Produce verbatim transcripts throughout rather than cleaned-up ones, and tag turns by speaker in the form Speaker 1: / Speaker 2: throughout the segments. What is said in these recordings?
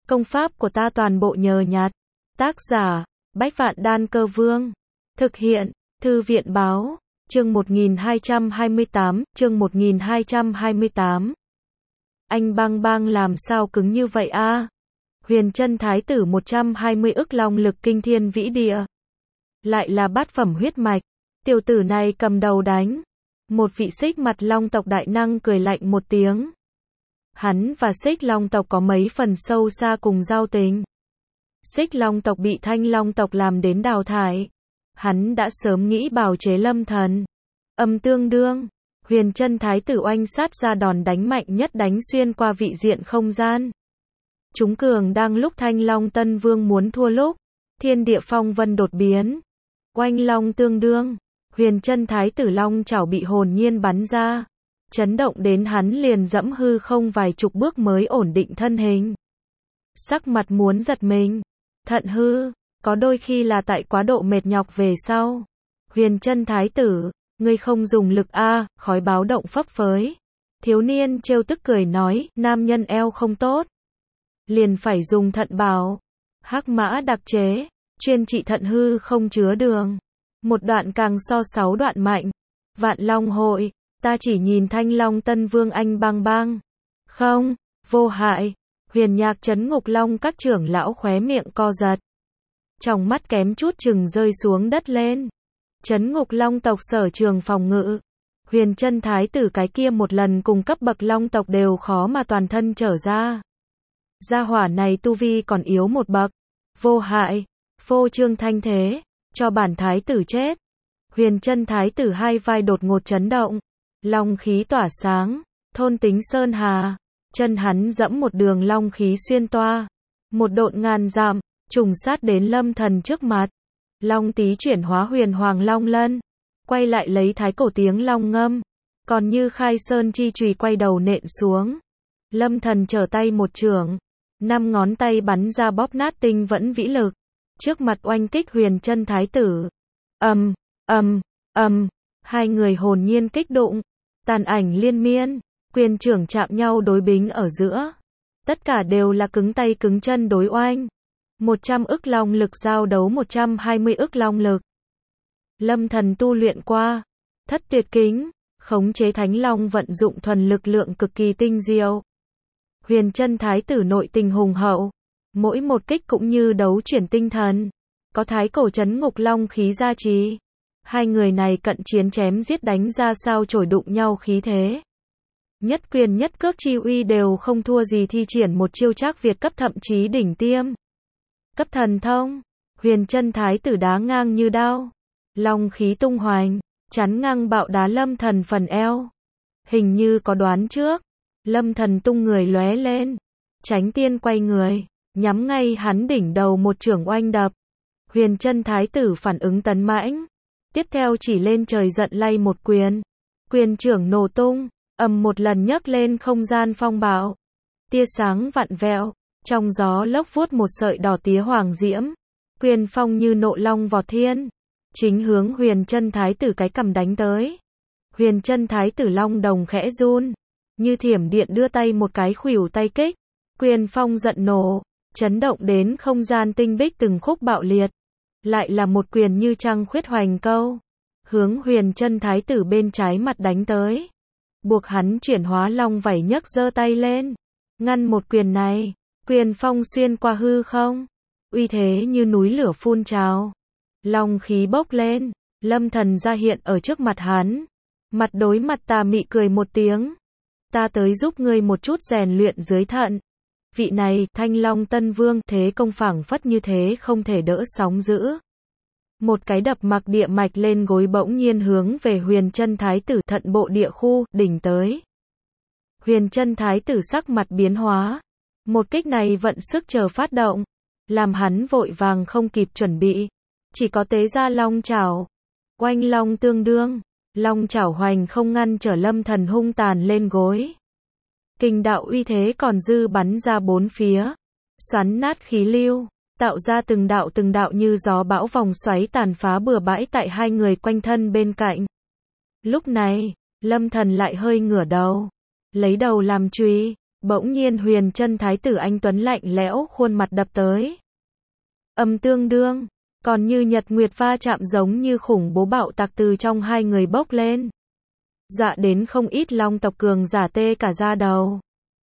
Speaker 1: Công pháp của ta toàn bộ nhờ nhặt. Tác giả, Bách Vạn Đan Cơ Vương. Thực hiện, Thư viện Báo. Chương một nghìn hai trăm hai mươi tám, chương một nghìn hai trăm hai mươi tám. Anh bang bang làm sao cứng như vậy a? Huyền Chân Thái tử một trăm hai mươi ức long lực kinh thiên vĩ địa. Lại là bát phẩm huyết mạch. Tiểu tử này cầm đầu đánh. Một vị Xích mặt long tộc đại năng cười lạnh một tiếng. Hắn và Xích long tộc có mấy phần sâu xa cùng giao tình. Xích long tộc bị Thanh long tộc làm đến đào thải. Hắn đã sớm nghĩ bào chế Lâm Thần. Âm tương đương, Huyền Chân Thái tử oanh sát ra đòn đánh mạnh nhất đánh xuyên qua vị diện không gian. Chúng cường đang lúc Thanh Long Tân Vương muốn thua lúc, thiên địa phong vân đột biến. Oanh long tương đương, Huyền Chân Thái tử long chảo bị hồn nhiên bắn ra, chấn động đến hắn liền dẫm hư không vài chục bước mới ổn định thân hình. Sắc mặt muốn giật mình, thận hư, có đôi khi là tại quá độ mệt nhọc về sau. Huyền Chân Thái tử, ngươi không dùng lực a, khói báo động phấp phới. Thiếu niên trêu tức cười nói, nam nhân eo không tốt, liền phải dùng thận bảo. Hắc mã đặc chế, chuyên trị thận hư không chứa đường. Một đoạn càng so sáu đoạn mạnh. Vạn Long hội, ta chỉ nhìn Thanh Long Tân Vương anh bang bang. Không, vô hại. Huyền Nhạc Trấn Ngục Long các trưởng lão khóe miệng co giật. Trong mắt kém chút chừng rơi xuống đất lên. Trấn Ngục Long tộc sở trường phòng ngự. Huyền Chân Thái tử cái kia một lần cùng cấp bậc Long tộc đều khó mà toàn thân trở ra. Gia hỏa này tu vi còn yếu một bậc. Vô hại, phô trương thanh thế, cho bản thái tử chết. Huyền Chân Thái tử hai vai đột ngột chấn động. Long khí tỏa sáng, thôn tính sơn hà. Chân hắn dẫm một đường long khí xuyên toa. Một độn ngàn dặm, trùng sát đến Lâm Thần trước mặt. Long tí chuyển hóa huyền hoàng long lân. Quay lại lấy thái cổ tiếng long ngâm. Còn như khai sơn chi chùy quay đầu nện xuống. Lâm Thần trở tay một chưởng. Năm ngón tay bắn ra bóp nát tinh vẫn vĩ lực. Trước mặt oanh kích Huyền Chân Thái tử. Ầm, ầm, ầm. Hai người hồn nhiên kích đụng. Tàn ảnh liên miên. Quyền trưởng chạm nhau đối bính ở giữa. Tất cả đều là cứng tay cứng chân đối oanh. một trăm ức long lực giao đấu một trăm hai mươi ức long lực. Lâm Thần tu luyện qua Thất Tuyệt Kính, khống chế Thánh Long vận dụng thuần lực lượng cực kỳ tinh diệu. Huyền Chân Thái tử nội tình hùng hậu, mỗi một kích cũng như đấu chuyển tinh thần, có thái cổ trấn ngục long khí gia trì. Hai người này cận chiến chém giết đánh ra sao chổi đụng nhau khí thế. Nhất quyền nhất cước chi uy đều không thua gì thi triển một chiêu Trác Việt cấp thậm chí đỉnh tiêm. Cấp thần thông, Huyền Chân Thái tử đá ngang như đao. Long khí tung hoành, chắn ngang bạo đá Lâm Thần phần eo. Hình như có đoán trước, Lâm Thần tung người lóe lên, tránh tiên quay người, nhắm ngay hắn đỉnh đầu một chưởng oanh đập. Huyền Chân Thái tử phản ứng tấn mãnh, tiếp theo chỉ lên trời giận lay một quyền. Quyền trưởng nổ tung, ầm một lần nhấc lên không gian phong bạo. Tia sáng vặn vẹo, trong gió lốc vuốt một sợi đỏ tía hoàng diễm. Quyền phong như nộ long vọt thiên, chính hướng Huyền Chân Thái tử cái cằm đánh tới. Huyền Chân Thái tử long đồng khẽ run, như thiểm điện đưa tay một cái khuỷu tay kích. Quyền phong giận nổ, chấn động đến không gian tinh bích từng khúc bạo liệt. Lại là một quyền như trăng khuyết hoành câu, hướng Huyền Chân Thái tử bên trái mặt đánh tới. Buộc hắn chuyển hóa long vảy nhấc giơ tay lên, ngăn một quyền này. Quyền phong xuyên qua hư không, uy thế như núi lửa phun trào. Long khí bốc lên, Lâm Thần ra hiện ở trước mặt hắn. Mặt đối mặt tà mị cười một tiếng. Ta tới giúp ngươi một chút rèn luyện dưới thận. Vị này, Thanh Long Tân Vương, thế công phảng phất như thế không thể đỡ sóng dữ. Một cái đập mặc địa mạch lên gối bỗng nhiên hướng về Huyền Chân Thái tử thận bộ địa khu, đỉnh tới. Huyền Chân Thái tử sắc mặt biến hóa. Một kích này vận sức chờ phát động, làm hắn vội vàng không kịp chuẩn bị. Chỉ có tế ra long chảo. Oanh long tương đương, long chảo hoành không ngăn trở Lâm Thần hung tàn lên gối. Kình đạo uy thế còn dư bắn ra bốn phía, xoắn nát khí lưu, tạo ra từng đạo từng đạo như gió bão vòng xoáy tàn phá bừa bãi tại hai người quanh thân bên cạnh. Lúc này, Lâm Thần lại hơi ngửa đầu, lấy đầu làm chùy, Bỗng nhiên Huyền Chân Thái tử anh tuấn lạnh lẽo khuôn mặt đập tới. Âm tương đương, còn như nhật nguyệt va chạm giống như khủng bố bạo tạc từ trong hai người bốc lên. Dọa đến không ít Long tộc cường giả tê cả da đầu.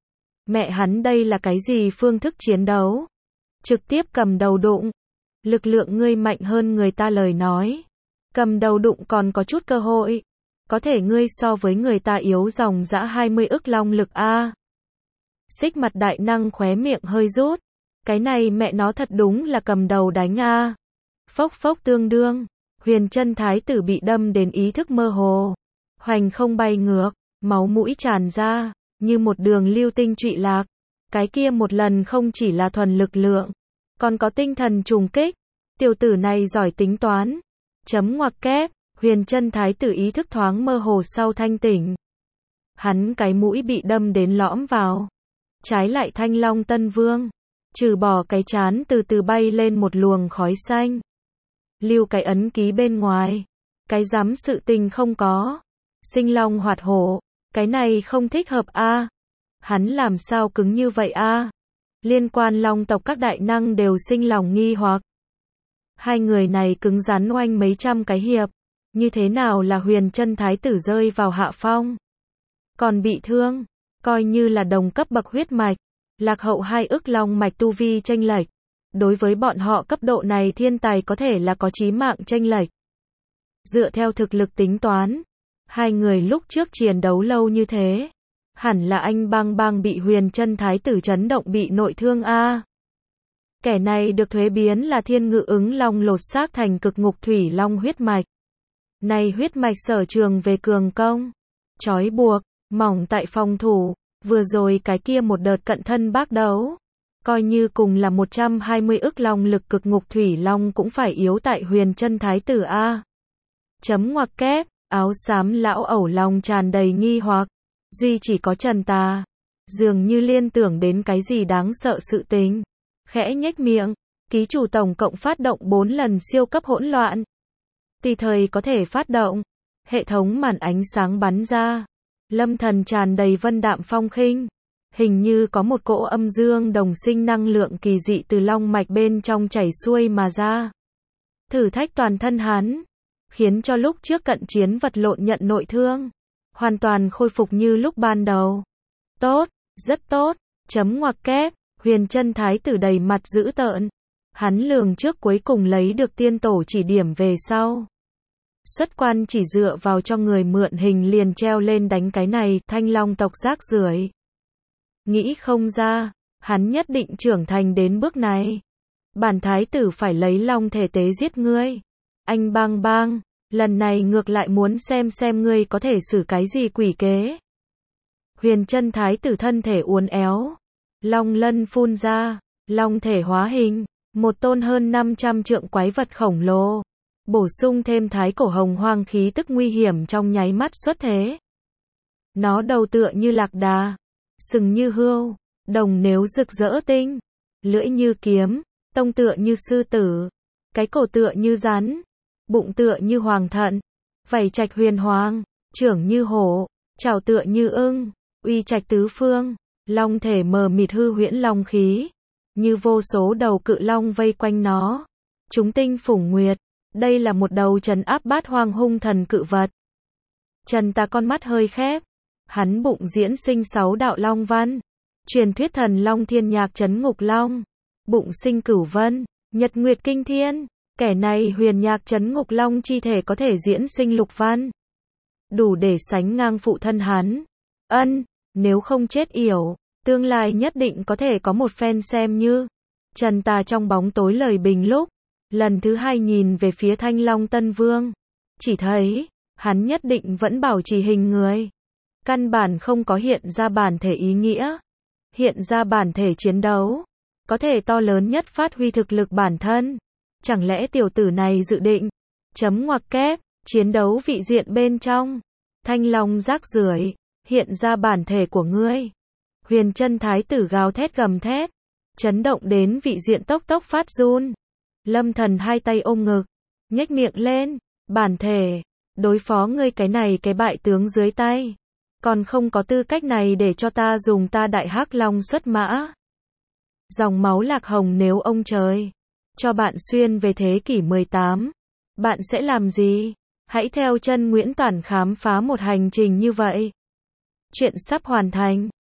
Speaker 1: Mẹ hắn đây là cái gì phương thức chiến đấu? Trực tiếp cầm đầu đụng. Lực lượng ngươi mạnh hơn người ta lời nói. Cầm đầu đụng còn có chút cơ hội. Có thể ngươi so với người ta yếu dòng dã hai mươi ức long lực a. Xích mặt đại năng khóe miệng hơi rút. Cái này mẹ nó thật đúng là cầm đầu đánh a. Phốc phốc tương đương. Huyền Chân Thái tử bị đâm đến ý thức mơ hồ. Hoành không bay ngược. Máu mũi tràn ra. Như một đường lưu tinh trụy lạc. Cái kia một lần không chỉ là thuần lực lượng. Còn có tinh thần trùng kích. Tiểu tử này giỏi tính toán. Chấm ngoặc kép. Huyền Chân Thái tử ý thức thoáng mơ hồ sau thanh tỉnh. Hắn cái mũi bị đâm đến lõm vào. Trái lại Thanh Long Tân Vương. Trừ bỏ cái chán từ từ bay lên một luồng khói xanh. Lưu cái ấn ký bên ngoài. Cái dám sự tình không có. Sinh long hoạt hổ. Cái này không thích hợp a. Hắn làm sao cứng như vậy a? Liên quan Long tộc các đại năng đều sinh lòng nghi hoặc. Hai người này cứng rắn oanh mấy trăm cái hiệp. Như thế nào là Huyền Chân Thái tử rơi vào hạ phong? Còn bị thương, coi như là đồng cấp bậc huyết mạch, lạc hậu hai ức long mạch tu vi chênh lệch. Đối với bọn họ cấp độ này thiên tài có thể là có chí mạng chênh lệch. Dựa theo thực lực tính toán, hai người lúc trước chiến đấu lâu như thế, hẳn là anh Bang Bang bị Huyền Chân Thái tử chấn động bị nội thương a. Kẻ này được thuế biến là thiên ngự ứng long lột xác thành cực ngục thủy long huyết mạch. Này huyết mạch sở trường về cường công, trói buộc, mỏng tại phòng thủ, vừa rồi cái kia một đợt cận thân bác đấu, coi như cùng là một trăm hai mươi ức long lực cực ngục thủy long cũng phải yếu tại Huyền Chân Thái tử a. Chấm ngoặc kép, áo xám lão ẩu lòng tràn đầy nghi hoặc, duy chỉ có Trần Tà, dường như liên tưởng đến cái gì đáng sợ sự tình, khẽ nhếch miệng, ký chủ tổng cộng phát động bốn lần siêu cấp hỗn loạn. Tùy thời có thể phát động, hệ thống màn ánh sáng bắn ra, lâm thần tràn đầy vân đạm phong khinh, hình như có một cỗ âm dương đồng sinh năng lượng kỳ dị từ long mạch bên trong chảy xuôi mà ra. Thử thách toàn thân hắn, khiến cho lúc trước cận chiến vật lộn nhận nội thương, hoàn toàn khôi phục như lúc ban đầu. Tốt, rất tốt, chấm ngoặc kép, Huyền Chân Thái tử đầy mặt dữ tợn. Hắn lường trước cuối cùng lấy được tiên tổ chỉ điểm về sau. Xuất quan chỉ dựa vào cho người mượn hình liền treo lên đánh cái này, Thanh Long tộc rác rưởi. Nghĩ không ra, hắn nhất định trưởng thành đến bước này. Bản thái tử phải lấy long thể tế giết ngươi. Anh Bang Bang, lần này ngược lại muốn xem xem ngươi có thể xử cái gì quỷ kế. Huyền Chân Thái tử thân thể uốn éo, long lân phun ra, long thể hóa hình. Một tôn hơn năm trăm trượng quái vật khổng lồ, bổ sung thêm thái cổ hồng hoang khí tức nguy hiểm trong nháy mắt xuất thế. Nó đầu tựa như lạc đà, sừng như hươu, đồng nếu rực rỡ tinh, lưỡi như kiếm, tông tựa như sư tử, cái cổ tựa như rắn, bụng tựa như hoàng thận, vảy trạch huyền hoàng, trưởng như hổ, trảo tựa như ưng, uy trạch tứ phương, long thể mờ mịt hư huyễn long khí. Như vô số đầu cự long vây quanh nó. Chúng tinh phủng nguyệt. Đây là một đầu trấn áp bát hoang hung thần cự vật. Trần Tà con mắt hơi khép. Hắn bụng diễn sinh sáu đạo long văn. Truyền thuyết thần long thiên nhạc trấn ngục long. Bụng sinh cửu vân. Nhật nguyệt kinh thiên. Kẻ này huyền nhạc trấn ngục long chi thể có thể diễn sinh lục văn. Đủ để sánh ngang phụ thân hắn. Ân, nếu không chết yểu. Tương lai nhất định có thể có một phen xem như. Trần Tà trong bóng tối lời bình lúc. Lần thứ hai nhìn về phía Thanh Long Tân Vương. Chỉ thấy, hắn nhất định vẫn bảo trì hình người. Căn bản không có hiện ra bản thể ý nghĩa. Hiện ra bản thể chiến đấu. Có thể to lớn nhất phát huy thực lực bản thân. Chẳng lẽ tiểu tử này dự định. Chấm ngoặc kép, chiến đấu vị diện bên trong. Thanh Long rác rưởi, hiện ra bản thể của ngươi. Huyền Chân Thái tử gào thét gầm thét, chấn động đến vị diện tốc tốc phát run. Lâm Thần hai tay ôm ngực, nhếch miệng lên, bản thể, đối phó ngươi cái này cái bại tướng dưới tay. Còn không có tư cách này để cho ta dùng ta Đại Hắc Long xuất mã. Dòng máu Lạc Hồng, nếu ông trời cho bạn xuyên về thế kỷ mười tám, bạn sẽ làm gì? Hãy theo chân Nguyễn Toản khám phá một hành trình như vậy. Chuyện sắp hoàn thành.